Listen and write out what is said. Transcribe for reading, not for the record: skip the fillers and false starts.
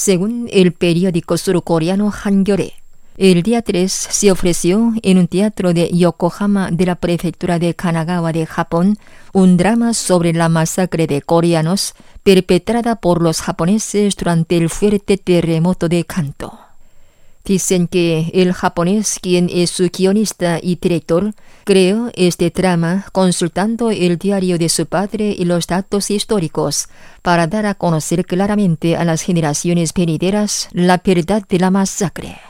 Según el periódico surcoreano Hangyeol에, el día 3 se ofreció en un teatro de Yokohama de la prefectura de Kanagawa de Japón un drama sobre la masacre de coreanos perpetrada por los japoneses durante el fuerte terremoto de Kanto. Dicen que el japonés, quien es su guionista y director, creó este drama consultando el diario de su padre y los datos históricos para dar a conocer claramente a las generaciones venideras la verdad de la masacre.